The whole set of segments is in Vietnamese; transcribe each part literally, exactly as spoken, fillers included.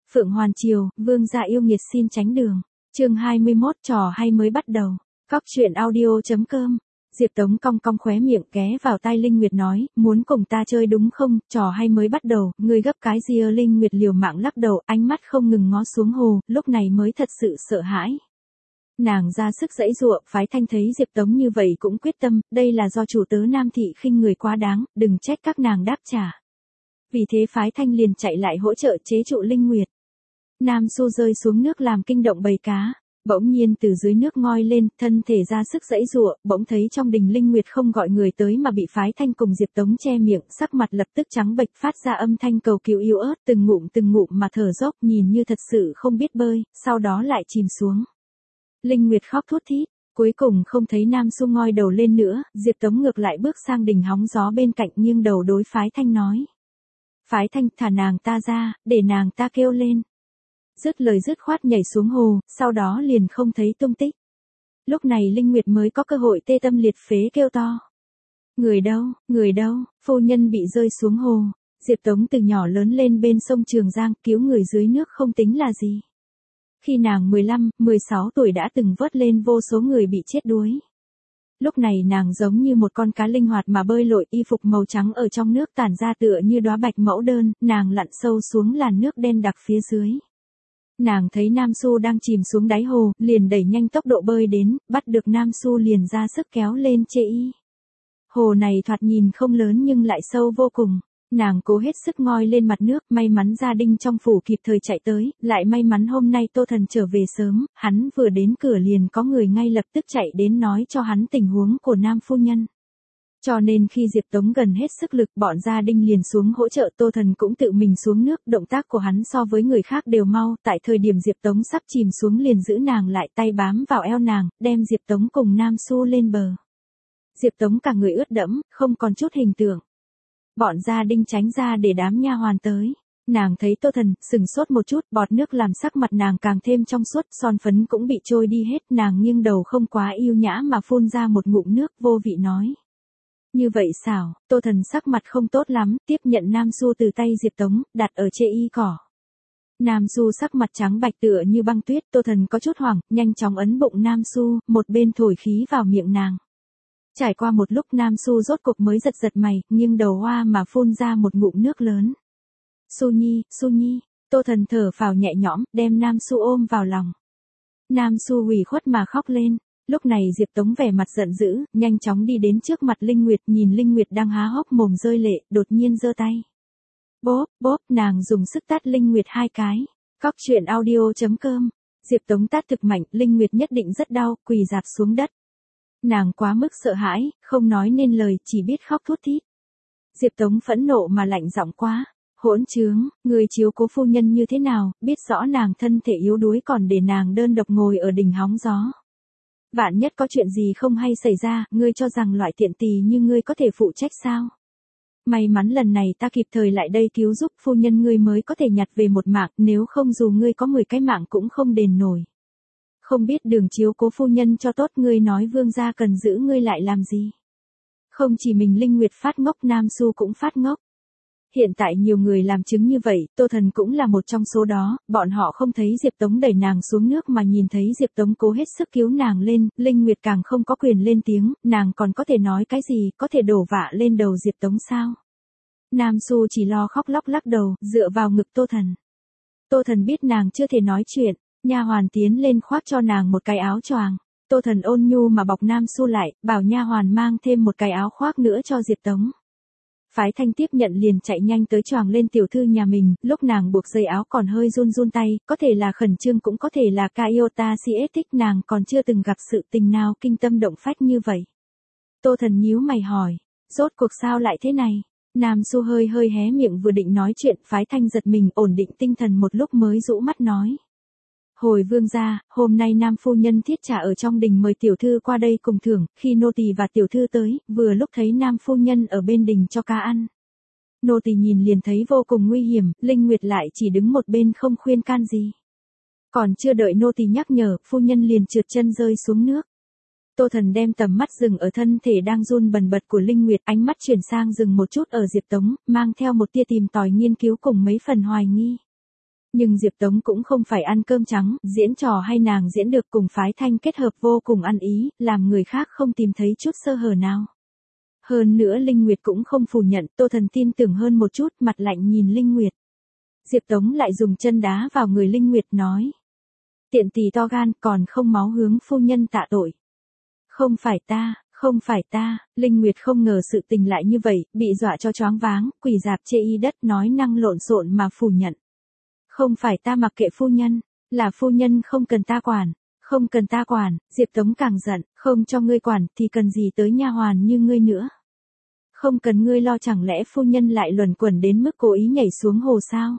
Phượng Hoàn Triều, vương gia yêu nghiệt xin tránh đường. Chương hai mươi mốt trò hay mới bắt đầu. Cóc truyện audio chấm com. Diệp Tống cong cong khóe miệng ghé vào tai Linh Nguyệt nói, muốn cùng ta chơi đúng không, trò hay mới bắt đầu, ngươi gấp cái gì ơ? Linh Nguyệt liều mạng lắc đầu, ánh mắt không ngừng ngó xuống hồ, lúc này mới thật sự sợ hãi. Nàng ra sức giãy giụa, Phái Thanh thấy Diệp Tống như vậy cũng quyết tâm, đây là do chủ tớ Nam thị khinh người quá đáng, đừng trách các nàng đáp trả. Vì thế Phái Thanh liền chạy lại hỗ trợ chế trụ Linh Nguyệt. Nam Xu rơi xuống nước làm kinh động bầy cá, bỗng nhiên từ dưới nước ngoi lên, thân thể ra sức giãy giụa, bỗng thấy trong đình Linh Nguyệt không gọi người tới mà bị Phái Thanh cùng Diệp Tống che miệng, sắc mặt lập tức trắng bệch, phát ra âm thanh cầu cứu yếu ớt, từng ngụm từng ngụm mà thở dốc, nhìn như thật sự không biết bơi, sau đó lại chìm xuống. Linh Nguyệt khóc thút thít, cuối cùng không thấy Nam Xu ngoi đầu lên nữa, Diệp Tống ngược lại bước sang đình hóng gió bên cạnh, nghiêng đầu đối Phái Thanh nói: Phái Thanh, thả nàng ta ra, để nàng ta kêu lên. Dứt lời dứt khoát nhảy xuống hồ, sau đó liền không thấy tung tích. Lúc này Linh Nguyệt mới có cơ hội tê tâm liệt phế kêu to: Người đâu, người đâu, phu nhân bị rơi xuống hồ. Diệp Tống từ nhỏ lớn lên bên sông Trường Giang, cứu người dưới nước không tính là gì. Khi nàng mười lăm, mười sáu tuổi đã từng vớt lên vô số người bị chết đuối. Lúc này nàng giống như một con cá linh hoạt mà bơi lội, y phục màu trắng ở trong nước tản ra tựa như đóa bạch mẫu đơn, nàng lặn sâu xuống làn nước đen đặc phía dưới. Nàng thấy Nam Xu đang chìm xuống đáy hồ, liền đẩy nhanh tốc độ bơi đến, bắt được Nam Xu liền ra sức kéo lên chê y. Hồ này thoạt nhìn không lớn nhưng lại sâu vô cùng. Nàng cố hết sức ngoi lên mặt nước, may mắn gia đình trong phủ kịp thời chạy tới, lại may mắn hôm nay Tô Thần trở về sớm, hắn vừa đến cửa liền có người ngay lập tức chạy đến nói cho hắn tình huống của Nam phu nhân. Cho nên khi Diệp Tống gần hết sức lực, bọn gia đình liền xuống hỗ trợ, Tô Thần cũng tự mình xuống nước, động tác của hắn so với người khác đều mau, tại thời điểm Diệp Tống sắp chìm xuống liền giữ nàng lại, tay bám vào eo nàng, đem Diệp Tống cùng Nam Xu lên bờ. Diệp Tống cả người ướt đẫm, không còn chút hình tượng. Bọn gia đình tránh ra để đám nha hoàn tới. Nàng thấy Tô Thần, sừng sốt một chút, bọt nước làm sắc mặt nàng càng thêm trong suốt, son phấn cũng bị trôi đi hết, nàng nghiêng đầu không quá yêu nhã mà phun ra một ngụm nước, vô vị nói: Như vậy xảo. Tô Thần sắc mặt không tốt lắm, tiếp nhận Nam Xu từ tay Diệp Tống, đặt ở chê y cỏ. Nam Xu sắc mặt trắng bạch tựa như băng tuyết, Tô Thần có chút hoảng, nhanh chóng ấn bụng Nam Xu, một bên thổi khí vào miệng nàng. Trải qua một lúc Nam Xu rốt cuộc mới giật giật mày, nghiêng đầu hoa mà phun ra một ngụm nước lớn. Xu Nhi, Xu Nhi. Tô Thần thở phào nhẹ nhõm, đem Nam Xu ôm vào lòng. Nam Xu ủy khuất mà khóc lên. Lúc này Diệp Tống vẻ mặt giận dữ, nhanh chóng đi đến trước mặt Linh Nguyệt, nhìn Linh Nguyệt đang há hốc mồm rơi lệ, đột nhiên giơ tay. Bóp, bóp, nàng dùng sức tát Linh Nguyệt hai cái. Cóc truyện audio chấm com. Diệp Tống tát thực mạnh, Linh Nguyệt nhất định rất đau, quỳ rạp xuống đất. Nàng quá mức sợ hãi, không nói nên lời, chỉ biết khóc thút thít. Diệp Tống phẫn nộ mà lạnh giọng quá: Hỗn trướng, người chiếu cố phu nhân như thế nào, biết rõ nàng thân thể yếu đuối còn để nàng đơn độc ngồi ở đình hóng gió. Vạn nhất có chuyện gì không hay xảy ra, ngươi cho rằng loại tiện tỳ như ngươi có thể phụ trách sao? May mắn lần này ta kịp thời lại đây cứu giúp phu nhân ngươi mới có thể nhặt về một mạng, nếu không dù ngươi có mười cái mạng cũng không đền nổi. Không biết đường chiếu cố phu nhân cho tốt, ngươi nói vương gia cần giữ ngươi lại làm gì? Không chỉ mình Linh Nguyệt phát ngốc, Nam Xu cũng phát ngốc. Hiện tại nhiều người làm chứng như vậy, Tô Thần cũng là một trong số đó, bọn họ không thấy Diệp Tống đẩy nàng xuống nước mà nhìn thấy Diệp Tống cố hết sức cứu nàng lên, Linh Nguyệt càng không có quyền lên tiếng, nàng còn có thể nói cái gì, có thể đổ vạ lên đầu Diệp Tống sao? Nam Xu chỉ lo khóc lóc lắc đầu, dựa vào ngực Tô Thần. Tô Thần biết nàng chưa thể nói chuyện, nha hoàn tiến lên khoác cho nàng một cái áo choàng. Tô Thần ôn nhu mà bọc Nam Xu lại, bảo nha hoàn mang thêm một cái áo khoác nữa cho Diệp Tống. Phái Thanh tiếp nhận liền chạy nhanh tới choàng lên tiểu thư nhà mình, lúc nàng buộc dây áo còn hơi run run tay, có thể là khẩn trương cũng có thể là Kaiota siết thích, nàng còn chưa từng gặp sự tình nào kinh tâm động phách như vậy. Tô Thần nhíu mày hỏi: Rốt cuộc sao lại thế này? Nam Xu hơi hơi hé miệng vừa định nói chuyện, Phái Thanh giật mình, ổn định tinh thần một lúc mới rũ mắt nói: Hồi vương gia, hôm nay Nam phu nhân thiết trả ở trong đình mời tiểu thư qua đây cùng thưởng, khi nô tỳ và tiểu thư tới, vừa lúc thấy Nam phu nhân ở bên đình cho cá ăn. Nô tỳ nhìn liền thấy vô cùng nguy hiểm, Linh Nguyệt lại chỉ đứng một bên không khuyên can gì. Còn chưa đợi nô tỳ nhắc nhở, phu nhân liền trượt chân rơi xuống nước. Tô Thần đem tầm mắt dừng ở thân thể đang run bần bật của Linh Nguyệt, ánh mắt chuyển sang dừng một chút ở Diệp Tống, mang theo một tia tìm tòi nghiên cứu cùng mấy phần hoài nghi. Nhưng Diệp Tống cũng không phải ăn cơm trắng, diễn trò hay nàng diễn được cùng phái thanh kết hợp vô cùng ăn ý, làm người khác không tìm thấy chút sơ hở nào. Hơn nữa Linh Nguyệt cũng không phủ nhận, Tô Thần tin tưởng hơn một chút, mặt lạnh nhìn Linh Nguyệt. Diệp Tống lại dùng chân đá vào người Linh Nguyệt nói. Tiện tỳ to gan, còn không máu hướng phu nhân tạ tội. Không phải ta, không phải ta, Linh Nguyệt không ngờ sự tình lại như vậy, bị dọa cho choáng váng, quỳ dạp chê y đất nói năng lộn xộn mà phủ nhận. Không phải ta mặc kệ phu nhân, là phu nhân không cần ta quản, không cần ta quản, Diệp Tống càng giận, không cho ngươi quản thì cần gì tới nha hoàn như ngươi nữa. Không cần ngươi lo, chẳng lẽ phu nhân lại luẩn quẩn đến mức cố ý nhảy xuống hồ sao?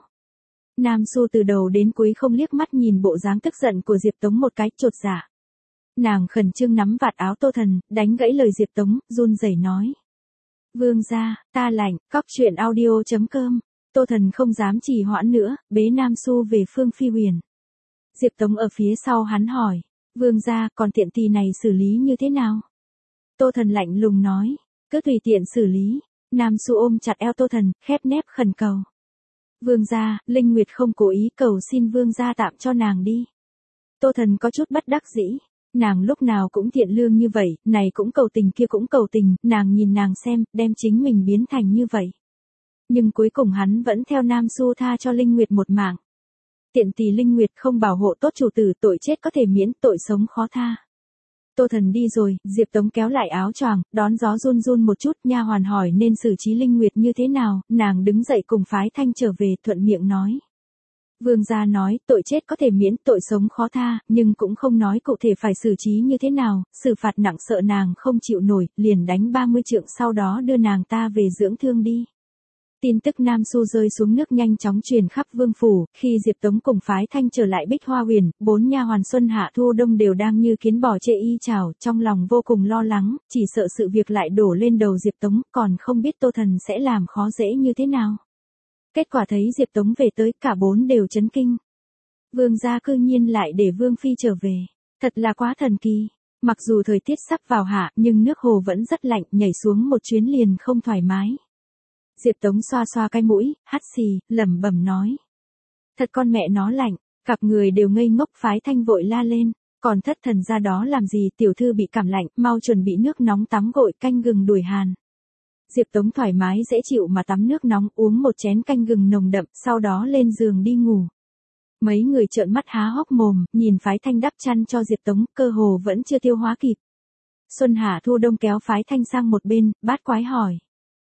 Nam Xu từ đầu đến cuối không liếc mắt nhìn bộ dáng tức giận của Diệp Tống một cái, chột dạ. Nàng khẩn trương nắm vạt áo Tô Thần, đánh gãy lời Diệp Tống, run rẩy nói. Vương gia, ta lạnh, cóc truyện audio chấm com. Tô Thần không dám trì hoãn nữa, bế Nam Xu về Phương Phi Huyền. Diệp Tống ở phía sau hắn hỏi. Vương gia, còn tiện tỳ này xử lý như thế nào? Tô Thần lạnh lùng nói. Cứ tùy tiện xử lý. Nam Xu ôm chặt eo Tô Thần, khép nép khẩn cầu. Vương gia, Linh Nguyệt không cố ý, cầu xin vương gia tạm cho nàng đi. Tô Thần có chút bất đắc dĩ. Nàng lúc nào cũng thiện lương như vậy, này cũng cầu tình kia cũng cầu tình, nàng nhìn nàng xem, đem chính mình biến thành như vậy. Nhưng cuối cùng hắn vẫn theo Nam Xu tha cho Linh Nguyệt một mạng. Tiện tỳ Linh Nguyệt không bảo hộ tốt chủ tử, tội chết có thể miễn, tội sống khó tha. Tô Thần đi rồi, Diệp Tống kéo lại áo choàng, đón gió run run một chút, nha hoàn hỏi nên xử trí Linh Nguyệt như thế nào, nàng đứng dậy cùng phái thanh trở về, thuận miệng nói. Vương gia nói, tội chết có thể miễn, tội sống khó tha, nhưng cũng không nói cụ thể phải xử trí như thế nào, xử phạt nặng sợ nàng không chịu nổi, liền đánh ba mươi trượng sau đó đưa nàng ta về dưỡng thương đi. Tin tức Nam Xu rơi xuống nước nhanh chóng truyền khắp vương phủ, khi Diệp Tống cùng phái thanh trở lại Bích Hoa Huyền, bốn nha hoàn Xuân Hạ Thu Đông đều đang như kiến bò chê y chảo, trong lòng vô cùng lo lắng, chỉ sợ sự việc lại đổ lên đầu Diệp Tống, còn không biết Tô Thần sẽ làm khó dễ như thế nào. Kết quả thấy Diệp Tống về tới, cả bốn đều chấn kinh. Vương gia cư nhiên lại để Vương Phi trở về, thật là quá thần kỳ. Mặc dù thời tiết sắp vào hạ, nhưng nước hồ vẫn rất lạnh, nhảy xuống một chuyến liền không thoải mái. Diệp Tống xoa xoa cái mũi, hắt xì, lẩm bẩm nói. Thật con mẹ nó lạnh, cặp người đều ngây ngốc, phái thanh vội la lên. Còn thất thần ra đó làm gì, tiểu thư bị cảm lạnh, mau chuẩn bị nước nóng tắm gội, canh gừng đuổi hàn. Diệp Tống thoải mái dễ chịu mà tắm nước nóng, uống một chén canh gừng nồng đậm, sau đó lên giường đi ngủ. Mấy người trợn mắt há hốc mồm, nhìn phái thanh đắp chăn cho Diệp Tống, cơ hồ vẫn chưa tiêu hóa kịp. Xuân Hạ Thu Đông kéo phái thanh sang một bên, bát quái hỏi.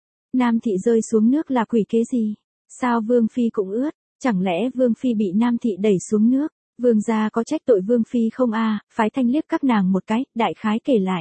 Nam thị rơi xuống nước là quỷ kế gì? Sao Vương Phi cũng ướt? Chẳng lẽ Vương Phi bị Nam thị đẩy xuống nước? Vương gia có trách tội Vương Phi không a? Phái thanh liếc các nàng một cái, đại khái kể lại.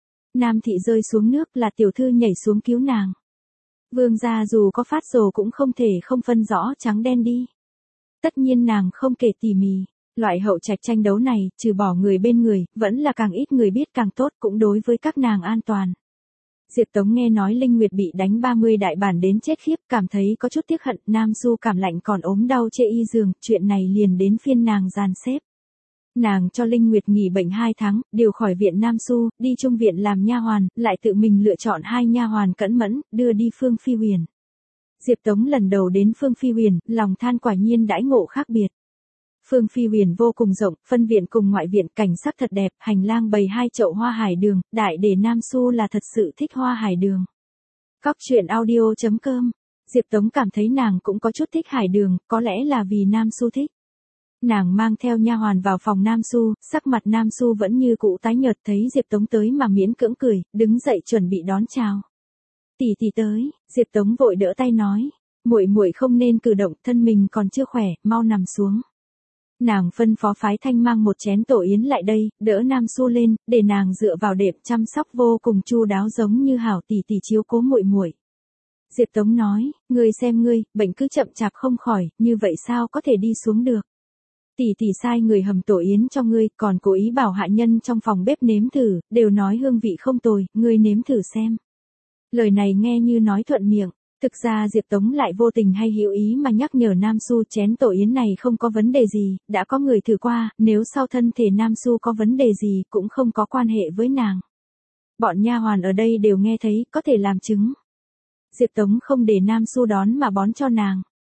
Nam thị rơi xuống nước là tiểu thư nhảy xuống cứu nàng. Vương gia dù có phát rồ cũng không thể không phân rõ trắng đen đi. Tất nhiên nàng không kể tỉ mỉ. Loại hậu trạch tranh đấu này, trừ bỏ người bên người, vẫn là càng ít người biết càng tốt, cũng đối với các nàng an toàn. Diệp Tống nghe nói Linh Nguyệt bị đánh ba mươi đại bản đến chết khiếp, cảm thấy có chút tiếc hận, Nam Xu cảm lạnh còn ốm đau chê y giường, chuyện này liền đến phiên nàng dàn xếp. Nàng cho Linh Nguyệt nghỉ bệnh hai tháng, điều khỏi viện Nam Xu, đi trung viện làm nha hoàn, lại tự mình lựa chọn hai nha hoàn cẩn mẫn, đưa đi Phương Phi Huyền. Diệp Tống lần đầu đến Phương Phi Huyền, lòng than quả nhiên đãi ngộ khác biệt. Phương Phi Huyền vô cùng rộng, phân viện cùng ngoại viện, cảnh sắc thật đẹp, hành lang bày hai chậu hoa hải đường, đại để Nam Xu là thật sự thích hoa hải đường. Cóc truyện audio chấm com. Diệp Tống cảm thấy nàng cũng có chút thích hải đường, có lẽ là vì Nam Xu thích. Nàng mang theo nha hoàn vào phòng Nam Xu, sắc mặt Nam Xu vẫn như cũ tái nhợt, thấy Diệp Tống tới mà miễn cưỡng cười, đứng dậy chuẩn bị đón chào. Tỷ tỷ tới, Diệp Tống vội đỡ tay nói, muội muội không nên cử động, thân mình còn chưa khỏe, mau nằm xuống. Nàng phân phó phái thanh mang một chén tổ yến lại đây, đỡ Nam Xu lên, để nàng dựa vào đệm chăm sóc vô cùng chu đáo giống như hảo tỷ tỷ chiếu cố muội muội. Diệp Tống nói, ngươi xem ngươi, bệnh cứ chậm chạp không khỏi, như vậy sao có thể đi xuống được. Tỷ tỷ sai người hầm tổ yến cho ngươi, còn cố ý bảo hạ nhân trong phòng bếp nếm thử, đều nói hương vị không tồi, ngươi nếm thử xem. Lời này nghe như nói thuận miệng. Thực ra Diệp Tống lại vô tình hay hữu ý mà nhắc nhở Nam Xu chén tổ yến này không có vấn đề gì, đã có người thử qua, nếu sau thân thể Nam Xu có vấn đề gì cũng không có quan hệ với nàng. Bọn nha hoàn ở đây đều nghe thấy, có thể làm chứng. Diệp Tống không để Nam Xu đón mà bón cho nàng.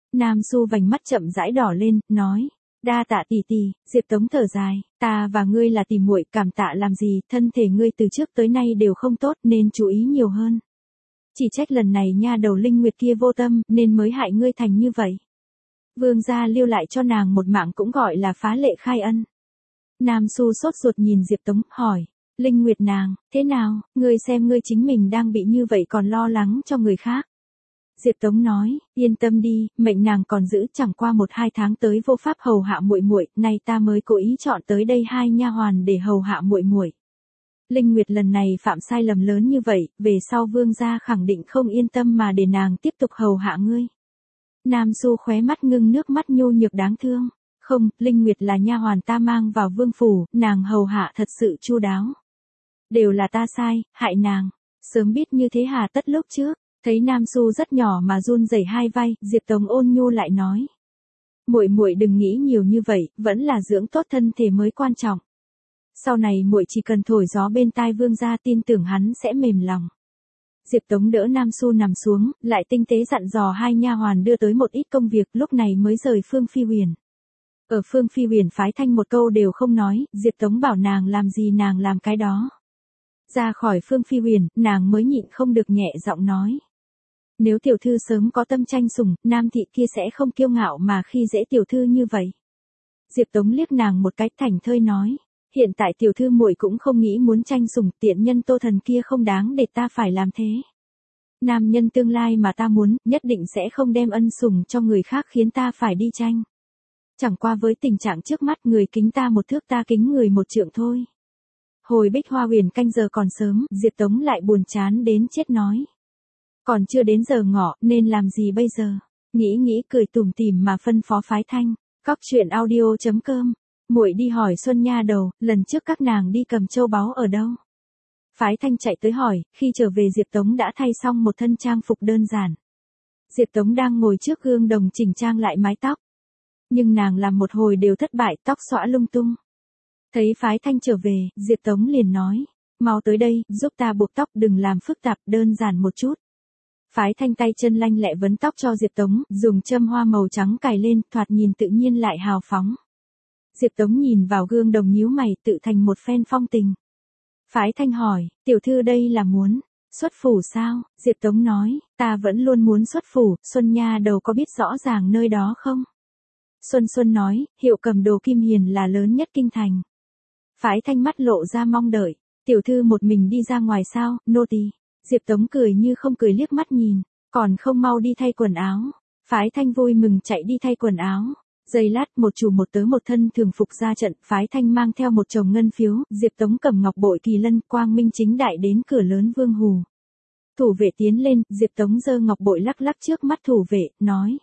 Nam Xu vành mắt chậm rãi đỏ lên, nói. Đa tạ tỷ tỷ. Diệp Tống thở dài, ta và ngươi là tỷ muội, cảm tạ làm gì, thân thể ngươi từ trước tới nay đều không tốt nên chú ý nhiều hơn. Chỉ trách lần này nha đầu Linh Nguyệt kia vô tâm nên mới hại ngươi thành như vậy. Vương gia lưu lại cho nàng một mạng cũng gọi là phá lệ khai ân. Nam Xu sốt ruột nhìn Diệp Tống, hỏi. Linh Nguyệt nàng, thế nào, ngươi xem ngươi chính mình đang bị như vậy còn lo lắng cho người khác. Diệp Tống nói, yên tâm đi, mệnh nàng còn giữ, chẳng qua một hai tháng tới vô pháp hầu hạ muội muội, nay ta mới cố ý chọn tới đây hai nha hoàn để hầu hạ muội muội. Linh Nguyệt lần này phạm sai lầm lớn như vậy, về sau vương gia khẳng định không yên tâm mà để nàng tiếp tục hầu hạ ngươi. Nam Xu khóe mắt ngưng nước mắt nhu nhược đáng thương. Không, Linh Nguyệt là nha hoàn ta mang vào vương phủ, nàng hầu hạ thật sự chu đáo. Đều là ta sai, hại nàng. Sớm biết như thế hà tất lúc trước. Thấy Nam Xu rất nhỏ mà run rẩy hai vai, Diệp Tống ôn nhu lại nói. Muội muội đừng nghĩ nhiều như vậy, vẫn là dưỡng tốt thân thể mới quan trọng. Sau này muội chỉ cần thổi gió bên tai vương gia, tin tưởng hắn sẽ mềm lòng. Diệp Tống đỡ Nam Xu nằm xuống, lại tinh tế dặn dò hai nha hoàn đưa tới một ít công việc, lúc này mới rời Phương Phi Huyền. Ở Phương Phi Huyền phái thanh một câu đều không nói, Diệp Tống bảo nàng làm gì nàng làm cái đó. Ra khỏi Phương Phi Huyền, nàng mới nhịn không được nhẹ giọng nói. Nếu tiểu thư sớm có tâm tranh sủng, Nam thị kia sẽ không kiêu ngạo mà khi dễ tiểu thư như vậy. Diệp Tống liếc nàng một cái, thảnh thơi nói. Hiện tại tiểu thư muội cũng không nghĩ muốn tranh sủng, tiện nhân Tô Thần kia không đáng để ta phải làm thế. Nam nhân tương lai mà ta muốn, nhất định sẽ không đem ân sủng cho người khác khiến ta phải đi tranh. Chẳng qua với tình trạng trước mắt, người kính ta một thước ta kính người một trượng thôi. Hồi Bích Hoa Huyền canh giờ còn sớm, Diệp Tống lại buồn chán đến chết nói. Còn chưa đến giờ ngọ, nên làm gì bây giờ? Nghĩ nghĩ cười tủm tỉm mà phân phó phái thanh. Cóc truyện audio chấm com. Muội đi hỏi Xuân nha đầu, lần trước các nàng đi cầm châu báu ở đâu? Phái thanh chạy tới hỏi, khi trở về Diệp Tống đã thay xong một thân trang phục đơn giản. Diệp Tống đang ngồi trước gương đồng chỉnh trang lại mái tóc. Nhưng nàng làm một hồi đều thất bại, tóc xõa lung tung. Thấy phái thanh trở về, Diệp Tống liền nói. Mau tới đây, giúp ta buộc tóc, đừng làm phức tạp, đơn giản một chút. Phái thanh tay chân lanh lẹ vấn tóc cho Diệp Tống, dùng châm hoa màu trắng cài lên, thoạt nhìn tự nhiên lại hào phóng. Diệp Tống nhìn vào gương đồng nhíu mày, tự thành một phen phong tình. Phái thanh hỏi, tiểu thư đây là muốn xuất phủ sao? Diệp Tống nói, ta vẫn luôn muốn xuất phủ, Xuân nha đầu có biết rõ ràng nơi đó không? Xuân Xuân nói, hiệu cầm đồ Kim Hiền là lớn nhất kinh thành. Phái thanh mắt lộ ra mong đợi, tiểu thư một mình đi ra ngoài sao, nô tỳ. Diệp Tống cười như không cười liếc mắt nhìn, còn không mau đi thay quần áo. Phái thanh vui mừng chạy đi thay quần áo. Giây lát một chủ một tớ một thân thường phục ra trận, phái thanh mang theo một chồng ngân phiếu, Diệp Tống cầm ngọc bội kỳ lân, quang minh chính đại đến cửa lớn Vương Hù. Thủ vệ tiến lên, Diệp Tống giơ ngọc bội lắc lắc trước mắt thủ vệ, nói.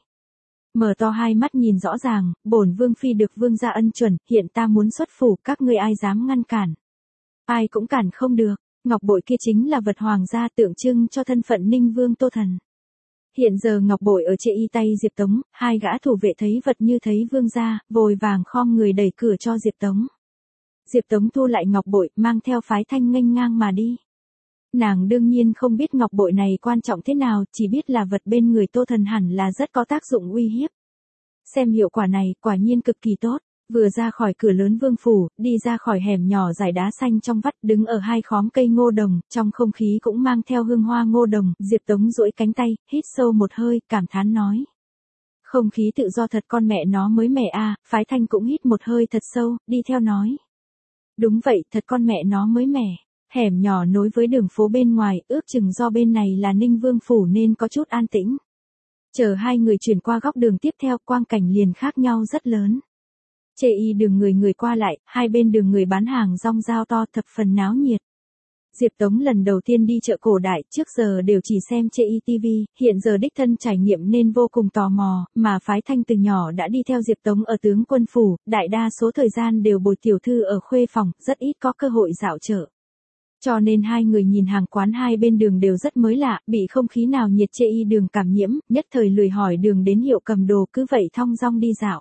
Mở to hai mắt nhìn rõ ràng, bổn vương phi được vương gia ân chuẩn, hiện ta muốn xuất phủ, các ngươi ai dám ngăn cản? Ai cũng cản không được. Ngọc bội kia chính là vật hoàng gia, tượng trưng cho thân phận Ninh Vương Tô Thần. Hiện giờ ngọc bội ở trên y tay Diệp Tống, hai gã thủ vệ thấy vật như thấy vương gia, vội vàng khom người đẩy cửa cho Diệp Tống. Diệp Tống thu lại ngọc bội, mang theo phái thanh nghênh ngang mà đi. Nàng đương nhiên không biết ngọc bội này quan trọng thế nào, chỉ biết là vật bên người Tô Thần hẳn là rất có tác dụng uy hiếp. Xem hiệu quả này, quả nhiên cực kỳ tốt. Vừa ra khỏi cửa lớn vương phủ, đi ra khỏi hẻm nhỏ dải đá xanh trong vắt, đứng ở hai khóm cây ngô đồng, trong không khí cũng mang theo hương hoa ngô đồng, Diệp Tống duỗi cánh tay, hít sâu một hơi, cảm thán nói. Không khí tự do thật, con mẹ nó mới mẻ à, phái thanh cũng hít một hơi thật sâu, đi theo nói. Đúng vậy, thật con mẹ nó mới mẻ. Hẻm nhỏ nối với đường phố bên ngoài, ước chừng do bên này là Ninh Vương phủ nên có chút an tĩnh. Chờ hai người chuyển qua góc đường tiếp theo, quang cảnh liền khác nhau rất lớn. Chê y đường người người qua lại, hai bên đường người bán hàng rong rao to, thập phần náo nhiệt. Diệp Tống lần đầu tiên đi chợ cổ đại, trước giờ đều chỉ xem chê y ti vi, hiện giờ đích thân trải nghiệm nên vô cùng tò mò, mà phái thanh từ nhỏ đã đi theo Diệp Tống ở tướng quân phủ, đại đa số thời gian đều bồi tiểu thư ở khuê phòng, rất ít có cơ hội dạo chợ. Cho nên hai người nhìn hàng quán hai bên đường đều rất mới lạ, bị không khí nào nhiệt chê y đường cảm nhiễm, nhất thời lười hỏi đường đến hiệu cầm đồ, cứ vậy thong dong đi dạo.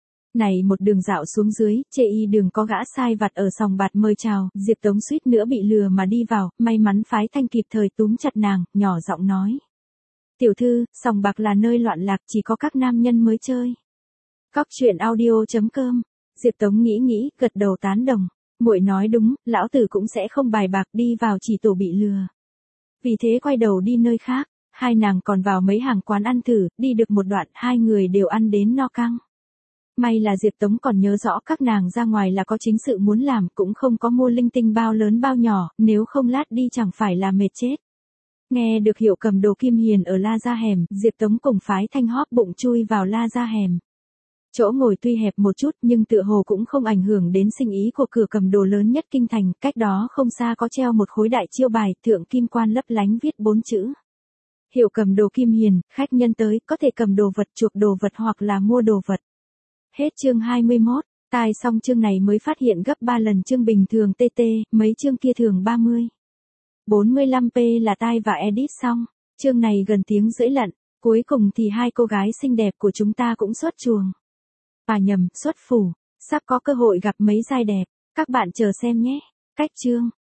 Này một đường dạo xuống dưới, chê y đường có gã sai vặt ở sòng bạc mời chào, Diệp Tống suýt nữa bị lừa mà đi vào, may mắn phái thanh kịp thời túm chặt nàng, nhỏ giọng nói. Tiểu thư, sòng bạc là nơi loạn lạc, chỉ có các nam nhân mới chơi. Cóc truyện audio.com. Diệp Tống nghĩ nghĩ, gật đầu tán đồng. Muội nói đúng, lão tử cũng sẽ không bài bạc, đi vào chỉ tổ bị lừa. Vì thế quay đầu đi nơi khác, hai nàng còn vào mấy hàng quán ăn thử, đi được một đoạn, hai người đều ăn đến no căng. May là Diệp Tống còn nhớ rõ các nàng ra ngoài là có chính sự muốn làm, cũng không có mua linh tinh bao lớn bao nhỏ, nếu không lát đi chẳng phải là mệt chết. Nghe được Hiệu Cầm Đồ Kim Hiền ở La Gia Hẻm, Diệp Tống cùng phái Thanh hóp bụng chui vào La Gia Hẻm. Chỗ ngồi tuy hẹp một chút nhưng tựa hồ cũng không ảnh hưởng đến sinh ý của cửa cầm đồ lớn nhất kinh thành, cách đó không xa có treo một khối đại chiêu bài, thượng kim quan lấp lánh viết bốn chữ. Hiệu Cầm Đồ Kim Hiền, khách nhân tới, có thể cầm đồ vật, chuộc đồ vật hoặc là mua đồ vật. Hết chương hai mươi mốt, tai xong chương này mới phát hiện gấp ba lần chương bình thường tê tê, mấy chương kia thường ba mươi. bốn mươi lăm p là tai và edit xong, chương này gần tiếng rưỡi lận, cuối cùng thì hai cô gái xinh đẹp của chúng ta cũng xuất chuồng. À nhầm, xuất phủ, sắp có cơ hội gặp mấy giai đẹp, các bạn chờ xem nhé. Cách chương